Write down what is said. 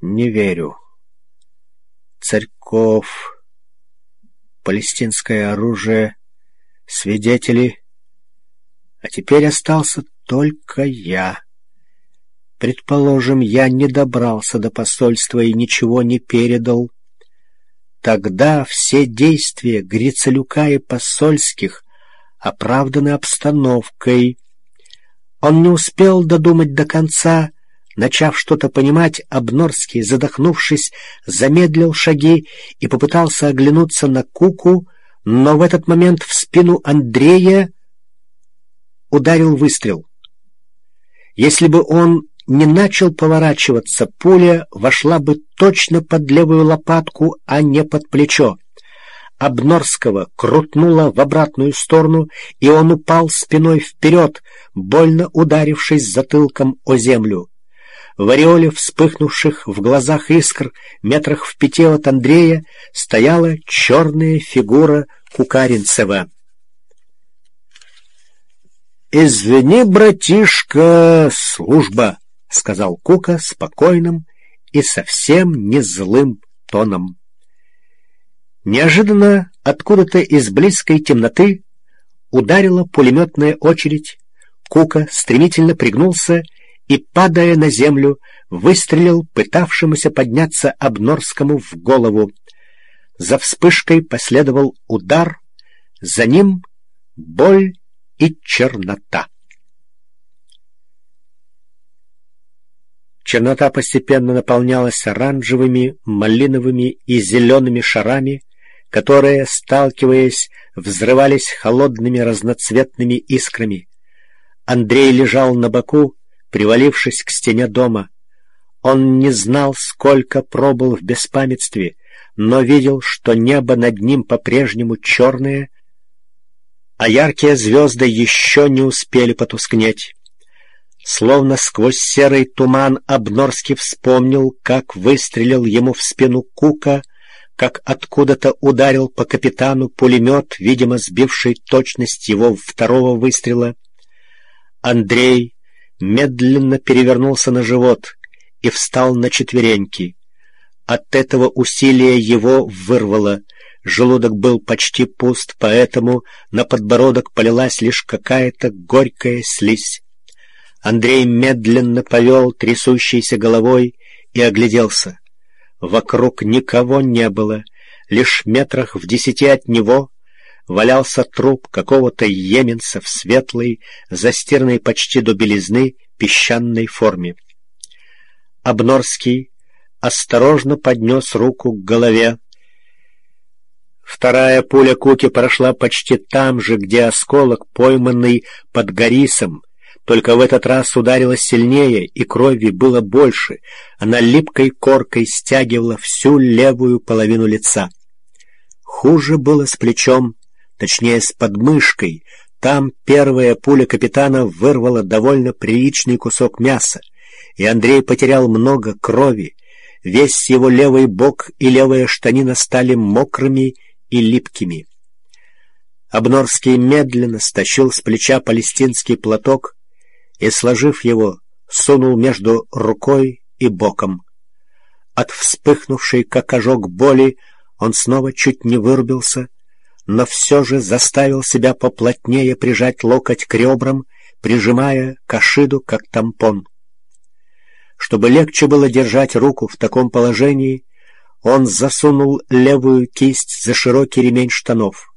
Не верю. Царьков, палестинское оружие, свидетели. А теперь остался только я. Предположим, я не добрался до посольства и ничего не передал. Тогда все действия Грицелюка и посольских оправданы обстановкой. Он не успел додумать до конца. Начав что-то понимать, Обнорский, задохнувшись, замедлил шаги и попытался оглянуться на Куку, но в этот момент в спину Андрея ударил выстрел. Если бы он не начал поворачиваться, пуля вошла бы точно под левую лопатку, а не под плечо. Обнорского крутнуло в обратную сторону, и он упал спиной вперед, больно ударившись затылком о землю. В ореоле вспыхнувших в глазах искр, метрах в 5 от Андрея, стояла черная фигура Кукаринцева. «Извини, братишка, служба», — сказал Кука спокойным и совсем не злым тоном. Неожиданно откуда-то из близкой темноты ударила пулеметная очередь. Кука стремительно пригнулся и, падая на землю, выстрелил пытавшемуся подняться Обнорскому в голову. За вспышкой последовал удар, за ним боль и чернота. Чернота постепенно наполнялась оранжевыми, малиновыми и зелеными шарами, которые, сталкиваясь, взрывались холодными разноцветными искрами. Андрей лежал на боку, привалившись к стене дома. Он не знал, сколько пробыл в беспамятстве, но видел, что небо над ним по-прежнему черное, а яркие звезды еще не успели потускнеть. Словно сквозь серый туман Обнорский вспомнил, как выстрелил ему в спину Кука, как откуда-то ударил по капитану пулемет, видимо, сбивший точность его второго выстрела. Андрей медленно перевернулся на живот и встал на четвереньки. От этого усилия его вырвало. Желудок был почти пуст, поэтому на подбородок полилась лишь какая-то горькая слизь. Андрей медленно повел трясущейся головой и огляделся. Вокруг никого не было, лишь метрах в 10 от него валялся труп какого-то йеменца в светлой, застиранной почти до белизны, песчаной форме. Обнорский осторожно поднес руку к голове. Вторая пуля Куки прошла почти там же, где осколок, пойманный под Горисом, только в этот раз ударила сильнее, и крови было больше. Она липкой коркой стягивала всю левую половину лица. Хуже было с плечом, точнее с подмышкой. Там первая пуля капитана вырвала довольно приличный кусок мяса, и Андрей потерял много крови. Весь его левый бок и левая штанина стали мокрыми и липкими. Обнорский медленно стащил с плеча палестинский платок и, сложив его, сунул между рукой и боком. От вспыхнувшей, как ожог, боли он снова чуть не вырубился, но все же заставил себя поплотнее прижать локоть к ребрам, прижимая кашиду как тампон. Чтобы легче было держать руку в таком положении, он засунул левую кисть за широкий ремень штанов.